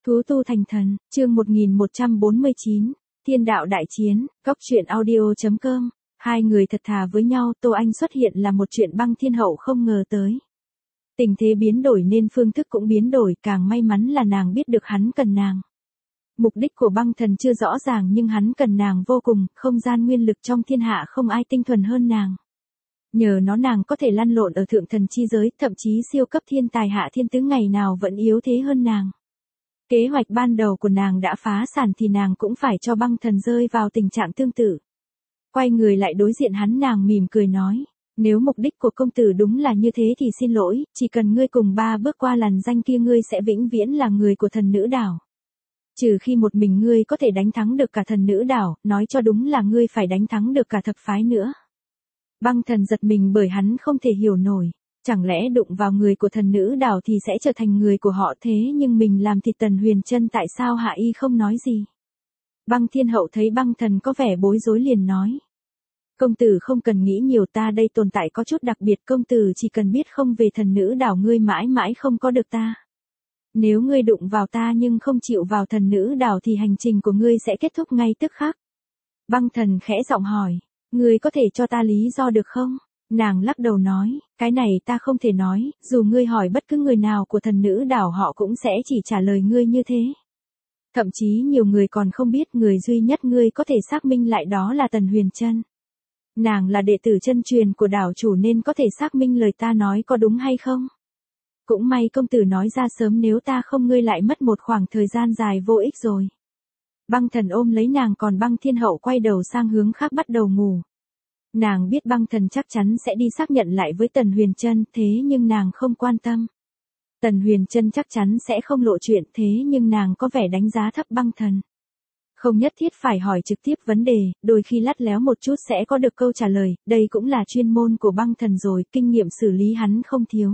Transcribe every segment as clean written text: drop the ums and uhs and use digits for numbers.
Thú tu thành thần, chương 1149, Thiên đạo đại chiến, góc truyện audio.com. Hai người thật thà với nhau, Tô Anh xuất hiện là một chuyện Băng Thiên Hậu không ngờ tới. Tình thế biến đổi nên phương thức cũng biến đổi, càng may mắn là nàng biết được hắn cần nàng. Mục đích của băng thần chưa rõ ràng nhưng hắn cần nàng vô cùng, không gian nguyên lực trong thiên hạ không ai tinh thuần hơn nàng. Nhờ nó nàng có thể lăn lộn ở thượng thần chi giới, thậm chí siêu cấp thiên tài hạ thiên tứ ngày nào vẫn yếu thế hơn nàng. Kế hoạch ban đầu của nàng đã phá sản thì nàng cũng phải cho băng thần rơi vào tình trạng tương tự. Quay người lại đối diện hắn, nàng mỉm cười nói, nếu mục đích của công tử đúng là như thế thì xin lỗi, chỉ cần ngươi cùng 3 bước qua làn danh kia ngươi sẽ vĩnh viễn là người của thần nữ đảo. Trừ khi một mình ngươi có thể đánh thắng được cả thần nữ đảo, nói cho đúng là ngươi phải đánh thắng được cả thập phái nữa. Băng thần giật mình bởi hắn không thể hiểu nổi. Chẳng lẽ đụng vào người của thần nữ đảo thì sẽ trở thành người của họ, thế nhưng mình làm thịt Tần Huyền Trân tại sao Hạ Y không nói gì? Băng Thiên Hậu thấy băng thần có vẻ bối rối liền nói. Công tử không cần nghĩ nhiều, ta đây tồn tại có chút đặc biệt, công tử chỉ cần biết không về thần nữ đảo ngươi mãi mãi không có được ta. Nếu ngươi đụng vào ta nhưng không chịu vào thần nữ đảo thì hành trình của ngươi sẽ kết thúc ngay tức khắc. Băng thần khẽ giọng hỏi, ngươi có thể cho ta lý do được không? Nàng lắc đầu nói, cái này ta không thể nói, dù ngươi hỏi bất cứ người nào của thần nữ đảo họ cũng sẽ chỉ trả lời ngươi như thế. Thậm chí nhiều người còn không biết người duy nhất ngươi có thể xác minh lại đó là Tần Huyền Trân. Nàng là đệ tử chân truyền của đảo chủ nên có thể xác minh lời ta nói có đúng hay không. Cũng may công tử nói ra sớm, nếu ta không ngươi lại mất một khoảng thời gian dài vô ích rồi. Băng thần ôm lấy nàng, còn băng thiên hậu quay đầu sang hướng khác bắt đầu ngủ. Nàng biết băng thần chắc chắn sẽ đi xác nhận lại với Tần Huyền Trân, thế nhưng nàng không quan tâm. Tần Huyền Trân chắc chắn sẽ không lộ chuyện, thế nhưng nàng có vẻ đánh giá thấp băng thần. Không nhất thiết phải hỏi trực tiếp vấn đề, đôi khi lắt léo một chút sẽ có được câu trả lời, đây cũng là chuyên môn của băng thần rồi, kinh nghiệm xử lý hắn không thiếu.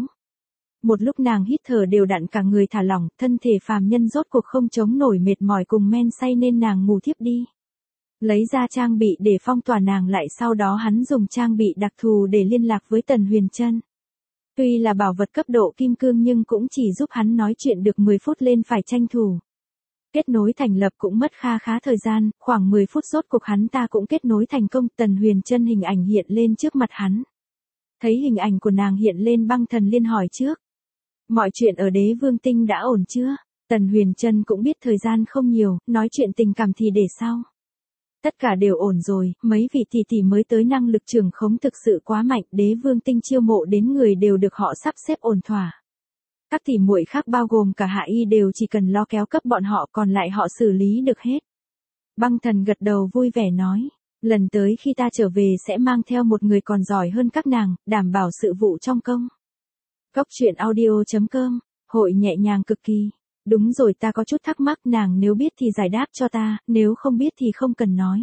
Một lúc nàng hít thở đều đặn, cả người thả lỏng, thân thể phàm nhân rốt cuộc không chống nổi mệt mỏi cùng men say nên nàng ngủ thiếp đi. Lấy ra trang bị để phong tỏa nàng lại, sau đó hắn dùng trang bị đặc thù để liên lạc với Tần Huyền Trân. Tuy là bảo vật cấp độ kim cương nhưng cũng chỉ giúp hắn nói chuyện được 10 phút lên phải tranh thủ. Kết nối thành lập cũng mất khá thời gian, khoảng 10 phút rốt cuộc hắn ta cũng kết nối thành công. Tần Huyền Trân hình ảnh hiện lên trước mặt hắn. Thấy hình ảnh của nàng hiện lên, băng thần liên hỏi trước. Mọi chuyện ở Đế Vương Tinh đã ổn chưa? Tần Huyền Trân cũng biết thời gian không nhiều, nói chuyện tình cảm thì để sau. Tất cả đều ổn rồi, mấy vị tỷ tỷ mới tới năng lực trưởng khống thực sự quá mạnh, Đế Vương Tinh chiêu mộ đến người đều được họ sắp xếp ổn thỏa. Các tỷ muội khác bao gồm cả Hạ Y đều chỉ cần lo kéo cấp bọn họ, còn lại họ xử lý được hết. Băng thần gật đầu vui vẻ nói, lần tới khi ta trở về sẽ mang theo một người còn giỏi hơn các nàng, đảm bảo sự vụ trong công. Góc truyện audio.com, hội nhẹ nhàng cực kỳ. Đúng rồi, ta có chút thắc mắc, nàng nếu biết thì giải đáp cho ta, nếu không biết thì không cần nói.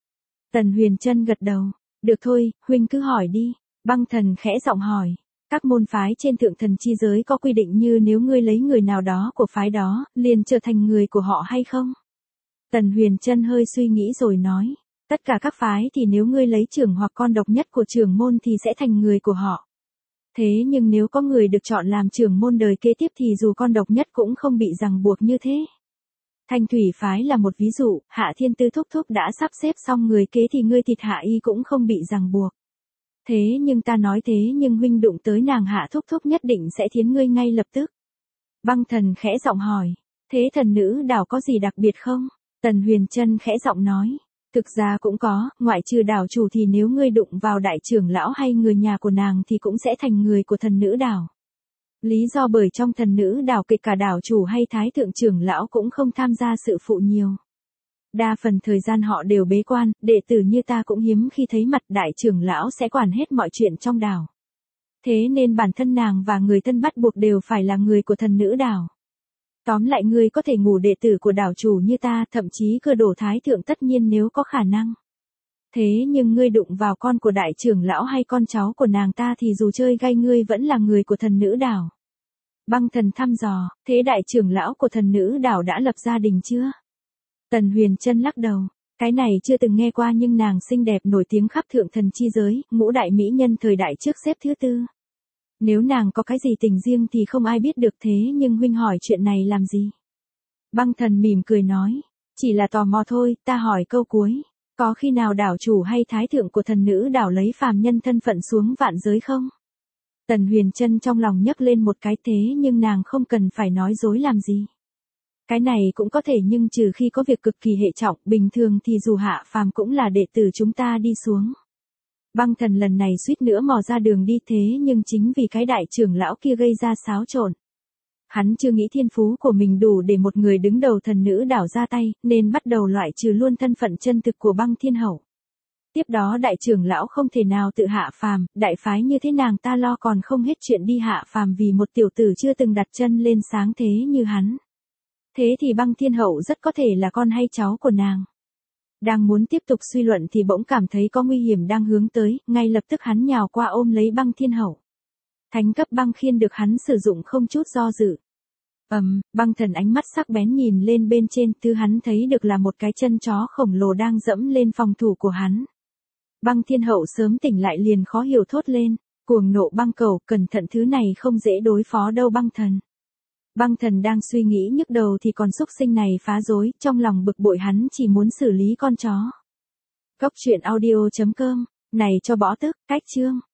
Tần Huyền Trân gật đầu, được thôi, huynh cứ hỏi đi. Băng thần khẽ giọng hỏi, các môn phái trên thượng thần chi giới có quy định như nếu ngươi lấy người nào đó của phái đó, liền trở thành người của họ hay không? Tần Huyền Trân hơi suy nghĩ rồi nói, tất cả các phái thì nếu ngươi lấy trưởng hoặc con độc nhất của trưởng môn thì sẽ thành người của họ. Thế nhưng nếu có người được chọn làm trưởng môn đời kế tiếp thì dù con độc nhất cũng không bị ràng buộc như thế. Thanh Thủy phái là một ví dụ, Hạ Thiên Tư thúc thúc đã sắp xếp xong người kế thì ngươi thịt Hạ Y cũng không bị ràng buộc. Thế nhưng ta nói thế nhưng huynh đụng tới nàng Hạ thúc thúc nhất định sẽ thiến ngươi ngay lập tức. Băng thần khẽ giọng hỏi, thế thần nữ đảo có gì đặc biệt không? Tần Huyền Trân khẽ giọng nói. Thực ra cũng có, ngoại trừ đảo chủ thì nếu ngươi đụng vào đại trưởng lão hay người nhà của nàng thì cũng sẽ thành người của thần nữ đảo. Lý do bởi trong thần nữ đảo kể cả đảo chủ hay thái thượng trưởng lão cũng không tham gia sự phụ nhiều. Đa phần thời gian họ đều bế quan, đệ tử như ta cũng hiếm khi thấy mặt, đại trưởng lão sẽ quản hết mọi chuyện trong đảo. Thế nên bản thân nàng và người thân bắt buộc đều phải là người của thần nữ đảo. Tóm lại ngươi có thể ngủ đệ tử của đảo chủ như ta, thậm chí cơ đổ thái thượng tất nhiên nếu có khả năng. Thế nhưng ngươi đụng vào con của đại trưởng lão hay con cháu của nàng ta thì dù chơi gay ngươi vẫn là người của thần nữ đảo. Băng thần thăm dò, thế đại trưởng lão của thần nữ đảo đã lập gia đình chưa? Tần Huyền Trân lắc đầu, cái này chưa từng nghe qua nhưng nàng xinh đẹp nổi tiếng khắp thượng thần chi giới, ngũ đại mỹ nhân thời đại trước xếp thứ 4. Nếu nàng có cái gì tình riêng thì không ai biết được, thế nhưng huynh hỏi chuyện này làm gì? Băng thần mỉm cười nói. Chỉ là tò mò thôi, ta hỏi câu cuối. Có khi nào đảo chủ hay thái thượng của thần nữ đảo lấy phàm nhân thân phận xuống vạn giới không? Tần Huyền Trân trong lòng nhấc lên một cái thế nhưng nàng không cần phải nói dối làm gì. Cái này cũng có thể nhưng trừ khi có việc cực kỳ hệ trọng, bình thường thì dù hạ phàm cũng là đệ tử chúng ta đi xuống. Băng thần lần này suýt nữa mò ra đường đi thế nhưng chính vì cái đại trưởng lão kia gây ra xáo trộn. Hắn chưa nghĩ thiên phú của mình đủ để một người đứng đầu thần nữ đảo ra tay, nên bắt đầu loại trừ luôn thân phận chân thực của Băng Thiên Hậu. Tiếp đó đại trưởng lão không thể nào tự hạ phàm, đại phái như thế nàng ta lo còn không hết chuyện đi hạ phàm vì một tiểu tử chưa từng đặt chân lên sáng thế như hắn. Thế thì Băng Thiên Hậu rất có thể là con hay cháu của nàng. Đang muốn tiếp tục suy luận thì bỗng cảm thấy có nguy hiểm đang hướng tới, ngay lập tức hắn nhào qua ôm lấy Băng Thiên Hậu. Thánh cấp băng khiên được hắn sử dụng không chút do dự. Băng thần ánh mắt sắc bén nhìn lên bên trên, thứ hắn thấy được là một cái chân chó khổng lồ đang dẫm lên phòng thủ của hắn. Băng Thiên Hậu sớm tỉnh lại liền khó hiểu thốt lên, cuồng nộ băng cầu, cẩn thận thứ này không dễ đối phó đâu băng thần. Băng thần đang suy nghĩ nhức đầu thì còn xúc sinh này phá rối, trong lòng bực bội hắn chỉ muốn xử lý con chó. Cốc truyện audio.com, này cho bỏ tức, cách chương.